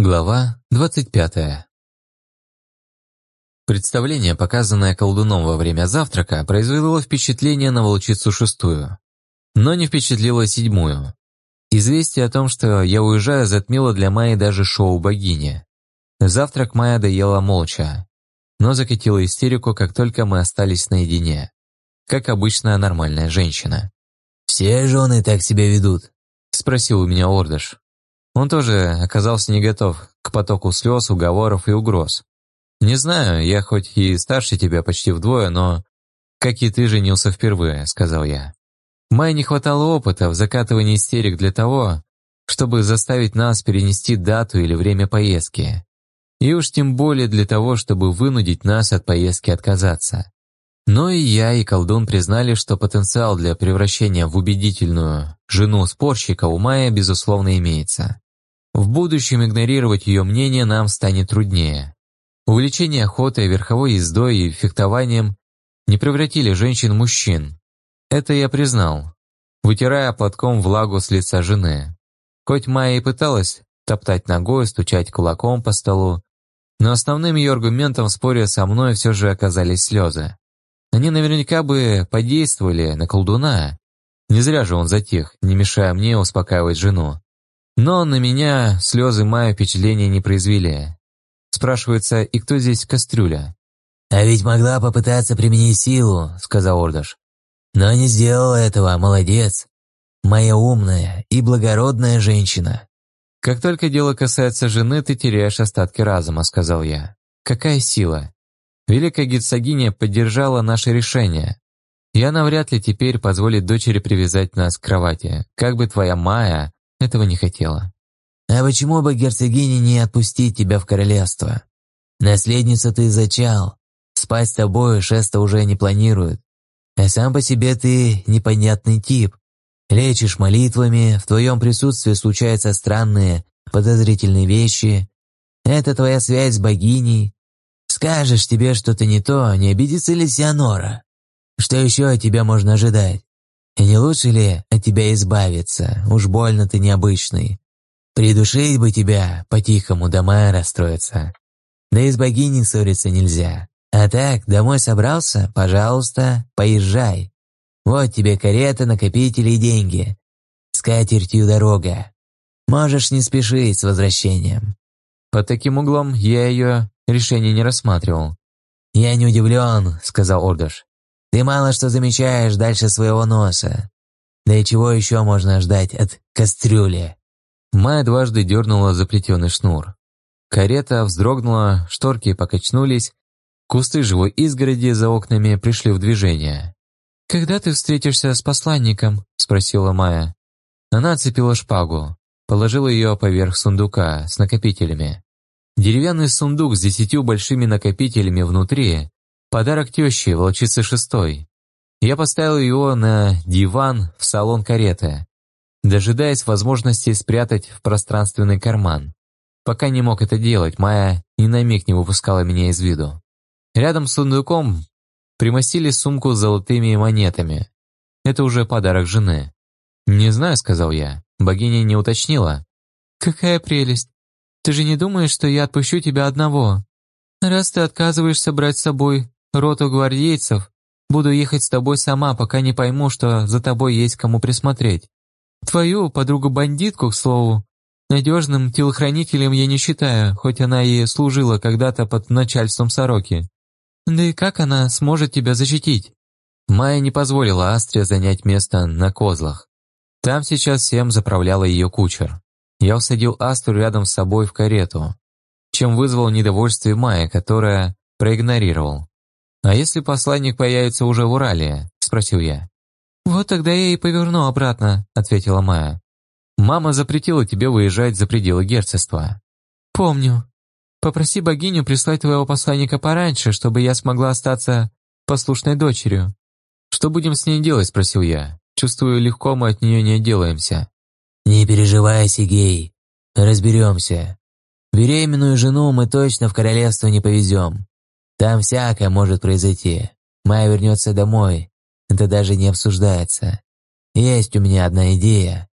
Глава 25. Представление, показанное колдуном во время завтрака, произвело впечатление на волчицу шестую, но не впечатлило седьмую. Известие о том, что я уезжаю, затмило для Майи даже шоу богини. Завтрак Майя доела молча, но закатила истерику, как только мы остались наедине, как обычная нормальная женщина. «Все жены так себя ведут?» – спросил у меня Ордыш. Он тоже оказался не готов к потоку слез, уговоров и угроз. «Не знаю, я хоть и старше тебя почти вдвое, но, как и ты, женился впервые», — сказал я. Майе не хватало опыта в закатывании истерик для того, чтобы заставить нас перенести дату или время поездки. И уж тем более для того, чтобы вынудить нас от поездки отказаться. Но и я, и колдун признали, что потенциал для превращения в убедительную жену спорщика у Майи, безусловно, имеется. В будущем игнорировать ее мнение нам станет труднее. Увлечение охотой, верховой ездой и фехтованием не превратили женщин в мужчин. Это я признал, вытирая платком влагу с лица жены. Хоть Майя и пыталась топтать ногой, стучать кулаком по столу, но основным ее аргументом в споре со мной все же оказались слезы. Они наверняка бы подействовали на колдуна. Не зря же он затих, не мешая мне успокаивать жену. Но на меня слезы Майи впечатления не произвели. Спрашивается, и кто здесь кастрюля? «А ведь могла попытаться применить силу», — сказал Ордыш. «Но не сделала этого, молодец. Моя умная и благородная женщина». «Как только дело касается жены, ты теряешь остатки разума», — сказал я. «Какая сила? Великая герцогиня поддержала наше решение. И она вряд ли теперь позволит дочери привязать нас к кровати, как бы твоя Майя этого не хотела». «А почему бы герцогине не отпустить тебя в королевство? Наследницу ты зачал. Спать с тобой Шеста уже не планирует. А сам по себе ты непонятный тип. Лечишь молитвами, в твоем присутствии случаются странные, подозрительные вещи. Это твоя связь с богиней. Скажешь тебе что-то не то, не обидится ли Сианора? Что еще от тебя можно ожидать? И не лучше ли от тебя избавиться? Уж больно ты необычный. Придушить бы тебя, по-тихому дома расстроиться. Да и с богиней ссориться нельзя. А так, домой собрался? Пожалуйста, поезжай. Вот тебе карета, накопители и деньги. С катертью дорога. Можешь не спешить с возвращением». Под таким углом я ее решение не рассматривал. «Я не удивлен», — сказал Ордыш. «Ты мало что замечаешь дальше своего носа. Да и чего еще можно ждать от кастрюли?» Майя дважды дернула заплетенный шнур. Карета вздрогнула, шторки покачнулись, кусты живой изгороди за окнами пришли в движение. «Когда ты встретишься с посланником?» – спросила Майя. Она отцепила шпагу, положила ее поверх сундука с накопителями. Деревянный сундук с 10 большими накопителями внутри – подарок теще, волчицы шестой. Я поставил его на диван в салон кареты, дожидаясь возможности спрятать в пространственный карман. Пока не мог это делать, Майя ни на миг не выпускала меня из виду. Рядом с сундуком примостили сумку с золотыми монетами. Это уже подарок жены. «Не знаю», — сказал я. Богиня не уточнила. «Какая прелесть! Ты же не думаешь, что я отпущу тебя одного? Раз ты отказываешься брать с собой роту гвардейцев, буду ехать с тобой сама, пока не пойму, что за тобой есть кому присмотреть. Твою подругу-бандитку, к слову, надежным телохранителем я не считаю, хоть она и служила когда-то под начальством Сороки. Да и как она сможет тебя защитить?» Майя не позволила Астре занять место на козлах. Там сейчас всем заправляла ее кучер. Я усадил Астру рядом с собой в карету, чем вызвал недовольствие Майи, которая проигнорировал. «А если посланник появится уже в Урале?» – спросил я. «Вот тогда я и поверну обратно», — ответила Майя. «Мама запретила тебе выезжать за пределы герцогства». «Помню. Попроси богиню прислать твоего посланника пораньше, чтобы я смогла остаться послушной дочерью». «Что будем с ней делать?» — спросил я. «Чувствую, легко мы от нее не отделаемся». «Не переживай, Сигей. Разберемся. Беременную жену мы точно в королевство не повезем. Там всякое может произойти. Майя вернется домой. Это даже не обсуждается. Есть у меня одна идея.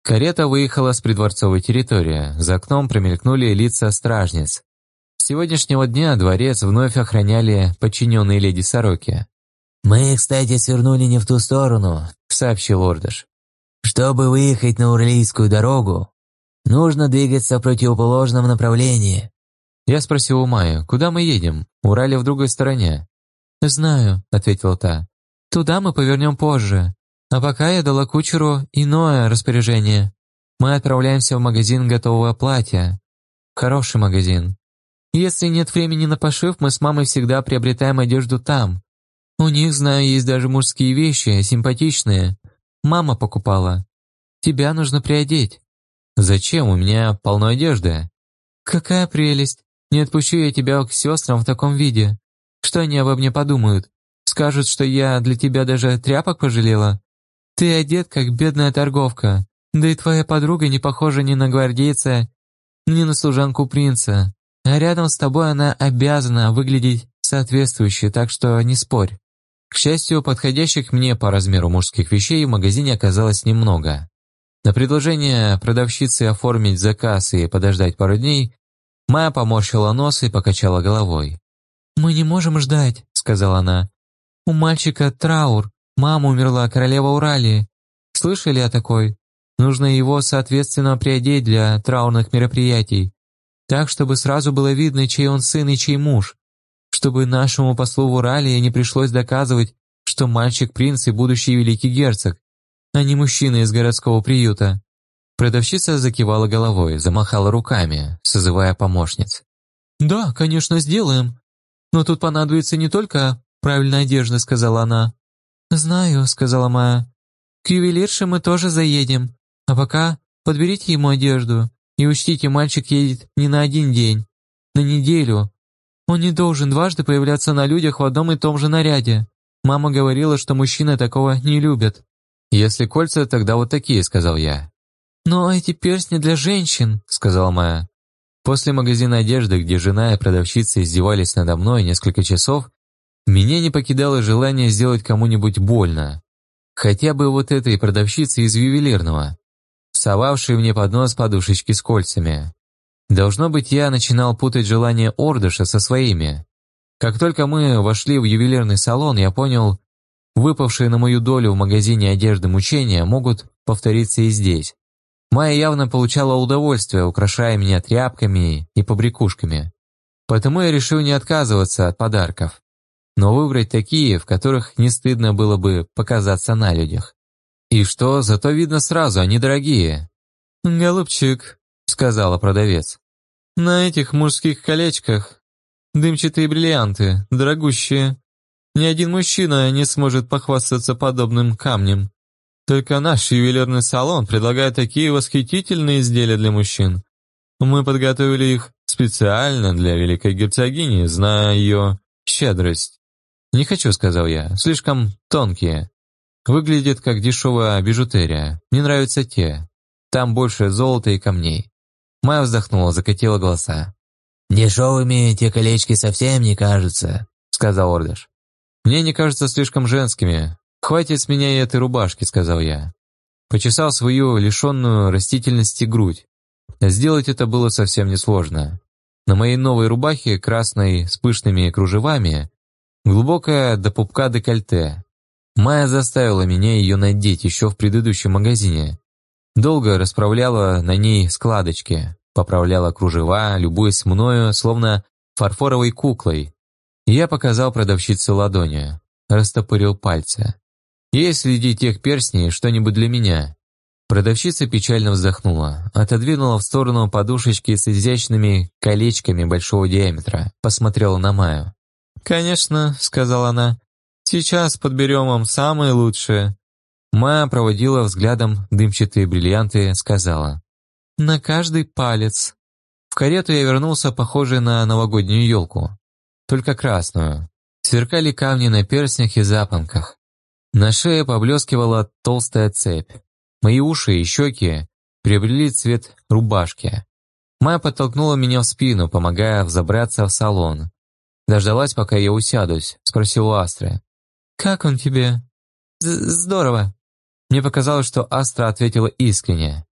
Карета выехала с придворцовой территории, за окном промелькнули лица стражниц. С сегодняшнего дня дворец вновь охраняли подчиненные леди Сороки. «Мы, кстати, свернули не в ту сторону», — сообщил Ордыш. «Чтобы выехать на Урлийскую дорогу, нужно двигаться в противоположном направлении». Я спросил у Майи, куда мы едем? Урали в другой стороне. «Знаю», — ответила та. «Туда мы повернем позже. А пока я дала кучеру иное распоряжение. Мы отправляемся в магазин готового платья. Хороший магазин. Если нет времени на пошив, мы с мамой всегда приобретаем одежду там. У них, знаю, есть даже мужские вещи, симпатичные. Мама покупала. Тебя нужно приодеть». «Зачем? У меня полно одежды». «Какая прелесть! Не отпущу я тебя к сестрам в таком виде. Что они обо мне подумают? Скажут, что я для тебя даже тряпок пожалела? Ты одет, как бедная торговка. Да и твоя подруга не похожа ни на гвардейца, ни на служанку принца. А рядом с тобой она обязана выглядеть соответствующе, так что не спорь». К счастью, подходящих мне по размеру мужских вещей в магазине оказалось немного. На предложение продавщицы оформить заказ и подождать пару дней, Майя поморщила нос и покачала головой. «Мы не можем ждать», — сказала она. «У мальчика траур, мама умерла, королева Уралии. Слышали о такой? Нужно его, соответственно, приодеть для траурных мероприятий, так, чтобы сразу было видно, чей он сын и чей муж, чтобы нашему послу в Уралии не пришлось доказывать, что мальчик принц и будущий великий герцог, а не мужчина из городского приюта». Продавщица закивала головой, замахала руками, созывая помощниц. «Да, конечно, сделаем. Но тут понадобится не только правильная одежда», — сказала она. «Знаю», — сказала Майя. «К ювелирше мы тоже заедем. А пока подберите ему одежду. И учтите, мальчик едет не на один день, на неделю. Он не должен дважды появляться на людях в одном и том же наряде. Мама говорила, что мужчины такого не любят». «Если кольца, тогда вот такие», — сказал я. «Но эти перстни для женщин», — сказала Майя. После магазина одежды, где жена и продавщица издевались надо мной несколько часов, меня не покидало желание сделать кому-нибудь больно. Хотя бы вот этой продавщице из ювелирного, совавшей мне под нос подушечки с кольцами. Должно быть, я начинал путать желания Ордыша со своими. Как только мы вошли в ювелирный салон, я понял, выпавшие на мою долю в магазине одежды мучения могут повториться и здесь. Майя явно получала удовольствие, украшая меня тряпками и побрякушками. Потому я решил не отказываться от подарков, но выбрать такие, в которых не стыдно было бы показаться на людях. И что, зато видно сразу, они дорогие. «Голубчик», — сказала продавец, — «на этих мужских колечках дымчатые бриллианты, дорогущие. Ни один мужчина не сможет похвастаться подобным камнем. Только наш ювелирный салон предлагает такие восхитительные изделия для мужчин. Мы подготовили их специально для великой герцогини, зная ее щедрость». «Не хочу», — сказал я, — «слишком тонкие. Выглядят как дешевая бижутерия. Мне нравятся те. Там больше золота и камней». Майя вздохнула, закатила глаза. «Дешевыми те колечки совсем не кажутся», — сказал Ордыш. «Мне не кажутся слишком женскими. Хватит с меня и этой рубашки», — сказал я. Почесал свою лишенную растительности грудь. Сделать это было совсем несложно. На моей новой рубахе, красной с пышными кружевами, глубокое до пупка декольте. Майя заставила меня ее надеть еще в предыдущем магазине. Долго расправляла на ней складочки, поправляла кружева, любуясь мною, словно фарфоровой куклой. Я показал продавщице ладони, растопырил пальцы. «Есть среди тех перстней что-нибудь для меня?» Продавщица печально вздохнула, отодвинула в сторону подушечки с изящными колечками большого диаметра, посмотрела на Майю. «Конечно», — сказала она, — «сейчас подберем вам самые лучшие». Майя проводила взглядом дымчатые бриллианты, сказала: «На каждый палец». В карету я вернулся, похожий на новогоднюю елку, только красную. Сверкали камни на перстнях и запонках. На шее поблескивала толстая цепь. Мои уши и щеки приобрели цвет рубашки. Майя подтолкнула меня в спину, помогая взобраться в салон. Дождалась, пока я усядусь, спросила у Астры: «Как он тебе?» «Здорово». Мне показалось, что Астра ответила искренне.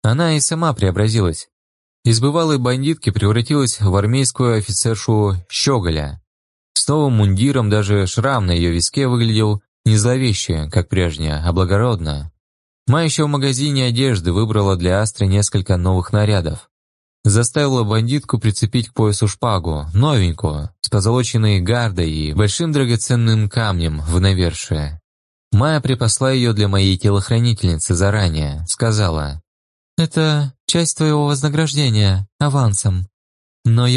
Она и сама преобразилась. Из бывалой бандитки превратилась в армейскую офицершу Щеголя. С новым мундиром даже шрам на ее виске выглядел не зловеще, как прежде, а благородно. Майя еще в магазине одежды выбрала для Астры несколько новых нарядов. Заставила бандитку прицепить к поясу шпагу, новенькую, с позолоченной гардой и большим драгоценным камнем в навершие. Майя припасла ее для моей телохранительницы заранее, сказала: «Это часть твоего вознаграждения, авансом. Но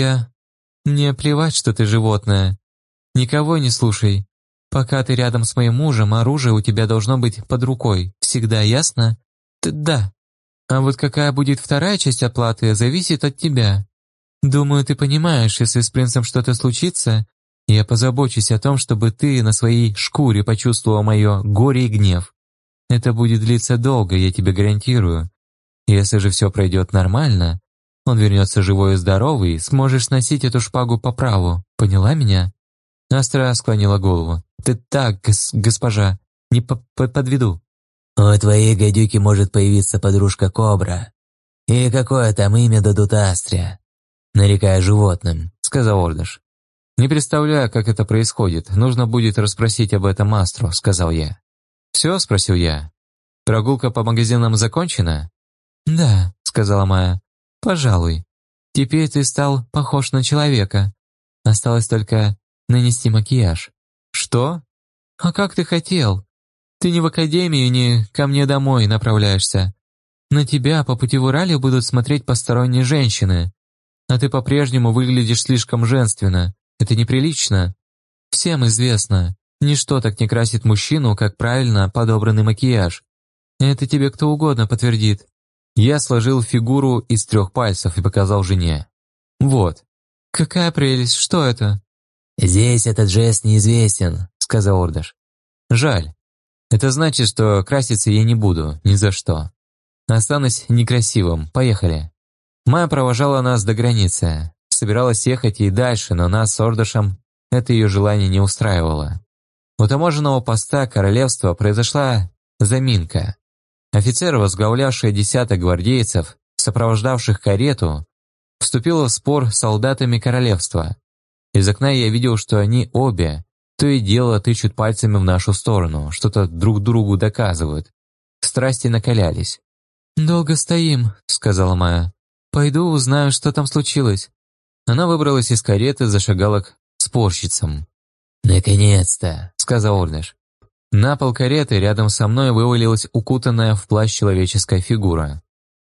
мне плевать, что ты животное. Никого не слушай. Пока ты рядом с моим мужем, оружие у тебя должно быть под рукой. Всегда, ясно? Да. А вот какая будет вторая часть оплаты, зависит от тебя. Думаю, ты понимаешь, если с принцем что-то случится, я позабочусь о том, чтобы ты на своей шкуре почувствовала мое горе и гнев. Это будет длиться долго, я тебе гарантирую. Если же все пройдет нормально, он вернется живой и здоровый, сможешь носить эту шпагу по праву. Поняла меня?» Астра склонила голову. «Ты так, госпожа, не подведу». «У твоей гадюки может появиться подружка Кобра. И какое там имя дадут Астре? Нарекая животным», — сказал Ордыш. «Не представляю, как это происходит. Нужно будет расспросить об этом Астру», — сказал я. «Все?» — спросил я. «Прогулка по магазинам закончена?» «Да», — сказала Майя. «Пожалуй. Теперь ты стал похож на человека. Осталось только нанести макияж». «Что? А как ты хотел? Ты не в академию, не ко мне домой направляешься. На тебя по пути в Урале будут смотреть посторонние женщины. А ты по-прежнему выглядишь слишком женственно. Это неприлично. Всем известно, ничто так не красит мужчину, как правильно подобранный макияж. Это тебе кто угодно подтвердит». Я сложил фигуру из 3 пальцев и показал жене. «Вот». «Какая прелесть, что это?» «Здесь этот жест неизвестен», — сказал Ордыш. «Жаль. Это значит, что краситься я не буду, ни за что. Останусь некрасивым, поехали». Майя провожала нас до границы. Собиралась ехать и дальше, но нас с Ордышем это ее желание не устраивало. У таможенного поста королевства произошла заминка. Офицер, возглавлявший десяток гвардейцев, сопровождавших карету, вступил в спор с солдатами королевства. Из окна я видел, что они обе то и дело тычут пальцами в нашу сторону, что-то друг другу доказывают. Страсти накалялись. «Долго стоим», — сказала Майя. «Пойду узнаю, что там случилось». Она выбралась из кареты, зашагала к спорщицам. «Наконец-то», — сказал Ордыш. На пол кареты рядом со мной вывалилась укутанная в плащ человеческая фигура.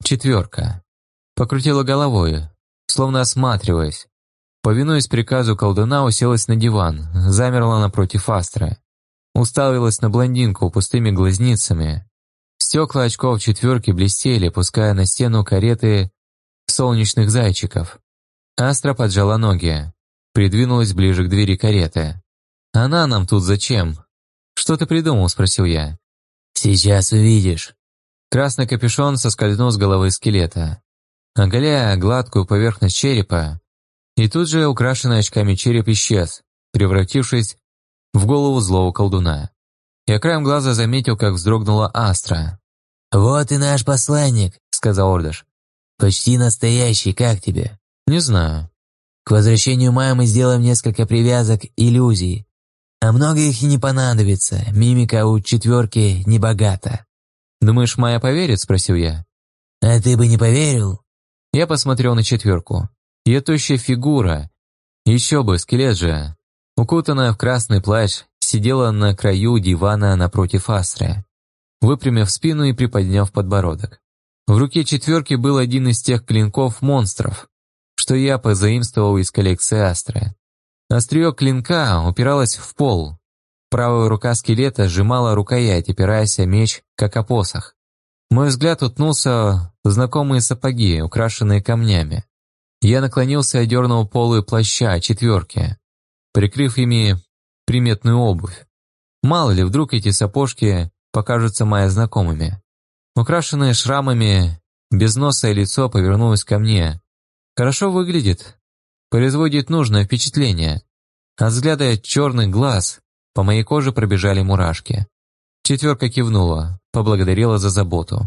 4. Покрутила головой, словно осматриваясь. Повинуясь приказу колдуна, уселась на диван, замерла напротив Астры. Уставилась на блондинку пустыми глазницами. Стекла очков 4 блестели, пуская на стену кареты солнечных зайчиков. Астра поджала ноги, придвинулась ближе к двери кареты. «Она нам тут зачем?» «Что ты придумал?» – спросил я. «Сейчас увидишь». Красный капюшон соскользнул с головы скелета, оголяя гладкую поверхность черепа, и тут же украшенный очками череп исчез, превратившись в голову злого колдуна. Я краем глаза заметил, как вздрогнула Астра. «Вот и наш посланник», — сказал Ордыш. «Почти настоящий, как тебе?» «Не знаю». «К возвращению Майи мы сделаем несколько привязок, иллюзий. А много их и не понадобится, мимика у 4 небогата». «Думаешь, Майя поверит?» – спросил я. «А ты бы не поверил?» Я посмотрел на 4. Ее тощая фигура, еще бы, скелет же, укутанная в красный плащ, сидела на краю дивана напротив Астры, выпрямив спину и приподняв подбородок. В руке 4 был один из тех клинков-монстров, что я позаимствовал из коллекции Астры. Острие клинка упиралось в пол. Правая рука скелета сжимала рукоять, опираясь о меч, как о посох. Мой взгляд уткнулся в знакомые сапоги, украшенные камнями. Я наклонился и одернул полы плаща 4, прикрыв ими приметную обувь. Мало ли, вдруг эти сапожки покажутся моими знакомыми. Украшенное шрамами, безносое лицо повернулось ко мне. Хорошо выглядит, производит нужное впечатление. От взгляда черных глаз по моей коже пробежали мурашки. 4 кивнула, поблагодарила за заботу.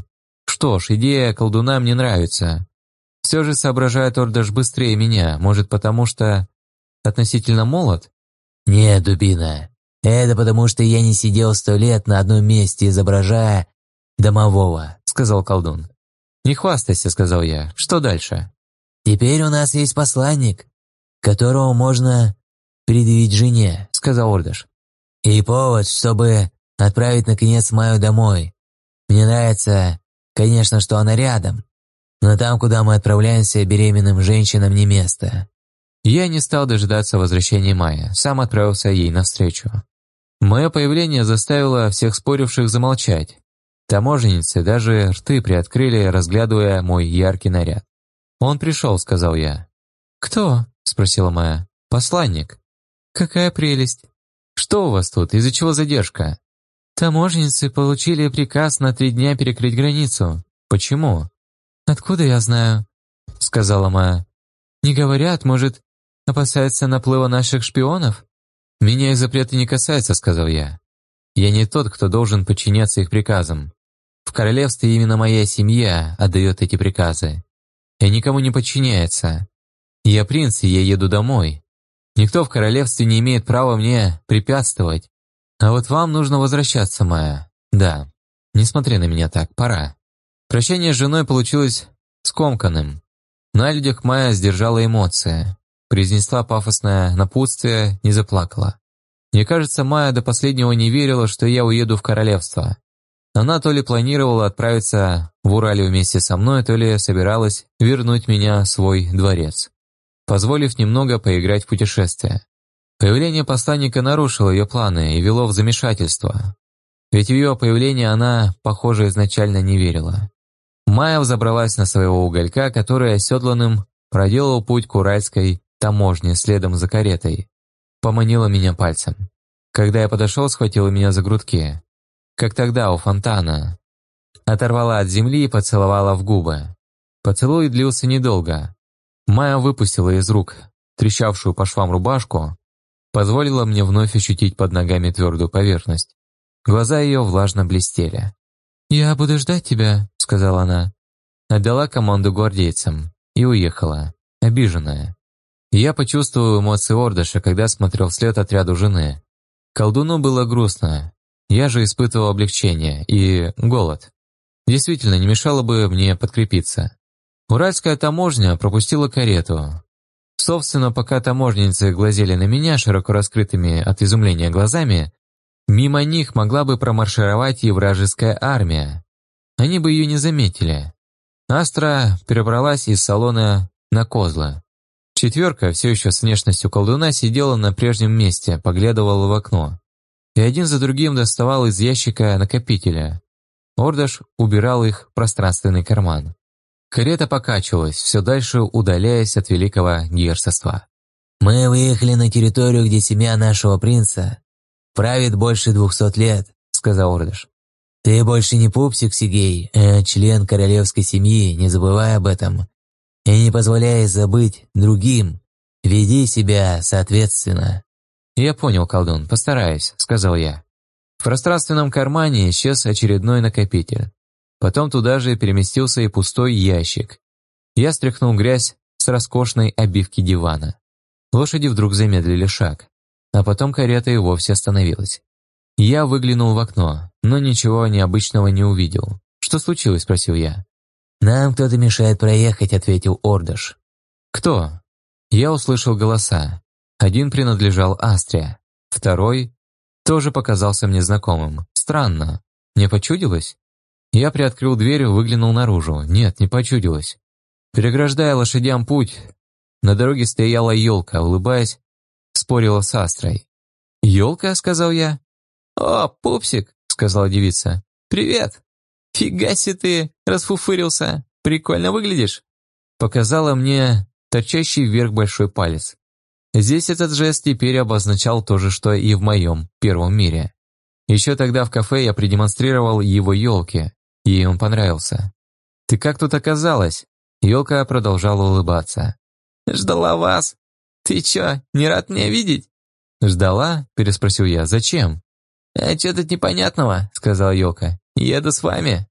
Что ж, идея колдуна мне нравится. Все же соображает Ордаш быстрее меня, может потому что относительно молод? «Нет, дубина, это потому что я не сидел 100 лет на одном месте, изображая домового», — сказал колдун. «Не хвастайся», — сказал я. «Что дальше?» «Теперь у нас есть посланник, которого можно предъявить жене», — сказал Ордаш. «И повод, чтобы отправить наконец Майю домой. Мне нравится, конечно, что она рядом, но там, куда мы отправляемся, беременным женщинам не место». Я не стал дожидаться возвращения Майи, сам отправился ей навстречу. Мое появление заставило всех споривших замолчать. Таможенницы даже рты приоткрыли, разглядывая мой яркий наряд. «Он пришел», — сказал я. «Кто?» — спросила Майя. «Посланник». «Какая прелесть! Что у вас тут? Из-за чего задержка?» «Таможенницы получили приказ на 3 дня перекрыть границу. Почему?» «Откуда я знаю?» — сказала Майя. «Не говорят, может, опасаются наплыва наших шпионов?» «Меня их запреты не касаются», — сказал я. «Я не тот, кто должен подчиняться их приказам. В королевстве именно моя семья отдает эти приказы. И никому не подчиняется. Я принц, и я еду домой. Никто в королевстве не имеет права мне препятствовать. А вот вам нужно возвращаться, Майя. Да, не смотри на меня так, пора». Прощание с женой получилось скомканным. На людях Майя сдержала эмоции, произнесла пафосное напутствие, не заплакала. Мне кажется, Майя до последнего не верила, что я уеду в королевство. Она то ли планировала отправиться в Урале вместе со мной, то ли собиралась вернуть меня в свой дворец, позволив немного поиграть в путешествие. Появление посланника нарушило ее планы и вело в замешательство. Ведь в ее появление она, похоже, изначально не верила. Майя взобралась на своего уголька, который оседланным проделал путь к уральской таможне следом за каретой. Поманила меня пальцем. Когда я подошел, схватила меня за грудки. Как тогда у фонтана. Оторвала от земли и поцеловала в губы. Поцелуй длился недолго. Майя выпустила из рук трещавшую по швам рубашку, позволила мне вновь ощутить под ногами твердую поверхность. Глаза ее влажно блестели. «Я буду ждать тебя», — сказала она. Отдала команду гвардейцам и уехала, обиженная. Я почувствовал эмоции Ордаша, когда смотрел вслед отряду жены. Колдуну было грустно. Я же испытывал облегчение и голод. Действительно, не мешало бы мне подкрепиться. Уральская таможня пропустила карету. Собственно, пока таможенницы глазели на меня широко раскрытыми от изумления глазами, мимо них могла бы промаршировать и вражеская армия. Они бы ее не заметили. Астра перебралась из салона на козла. Четверка, все еще с внешностью колдуна, сидела на прежнем месте, поглядывала в окно. И один за другим доставал из ящика накопителя. Ордаш убирал их в пространственный карман. Карета покачивалась, все дальше удаляясь от великого герцогства. «Мы выехали на территорию, где семья нашего принца правит больше 200 лет», — сказал Ордаш. «Ты больше не пупсик, Сигей, а член королевской семьи, не забывай об этом. И не позволяй забыть другим. Веди себя соответственно». «Я понял, колдун, постараюсь», — сказал я. В пространственном кармане исчез очередной накопитель. Потом туда же переместился и пустой ящик. Я стряхнул грязь с роскошной обивки дивана. Лошади вдруг замедлили шаг, а потом карета и вовсе остановилась. Я выглянул в окно, но ничего необычного не увидел. «Что случилось?» – спросил я. «Нам кто-то мешает проехать», – ответил Ордаш. «Кто?» Я услышал голоса. Один принадлежал Астре, второй тоже показался мне знакомым. Странно. Мне почудилось? Я приоткрыл дверь и выглянул наружу. Нет, не почудилось. Переграждая лошадям путь, на дороге стояла елка, улыбаясь, спорила с Астрой. «Елка?» – сказал я. «О, пупсик!» – сказала девица. «Привет! Фига себе ты расфуфырился! Прикольно выглядишь!» Показала мне торчащий вверх большой палец. Здесь этот жест теперь обозначал то же, что и в моем первом мире. Еще тогда в кафе я продемонстрировал его елке, и ей он понравился. «Ты как тут оказалась?» Елка продолжала улыбаться. «Ждала вас. Ты чё, не рад меня видеть?» «Ждала?» – переспросил я. «Зачем?» «А чё тут непонятного?» – сказала елка. «Еду с вами».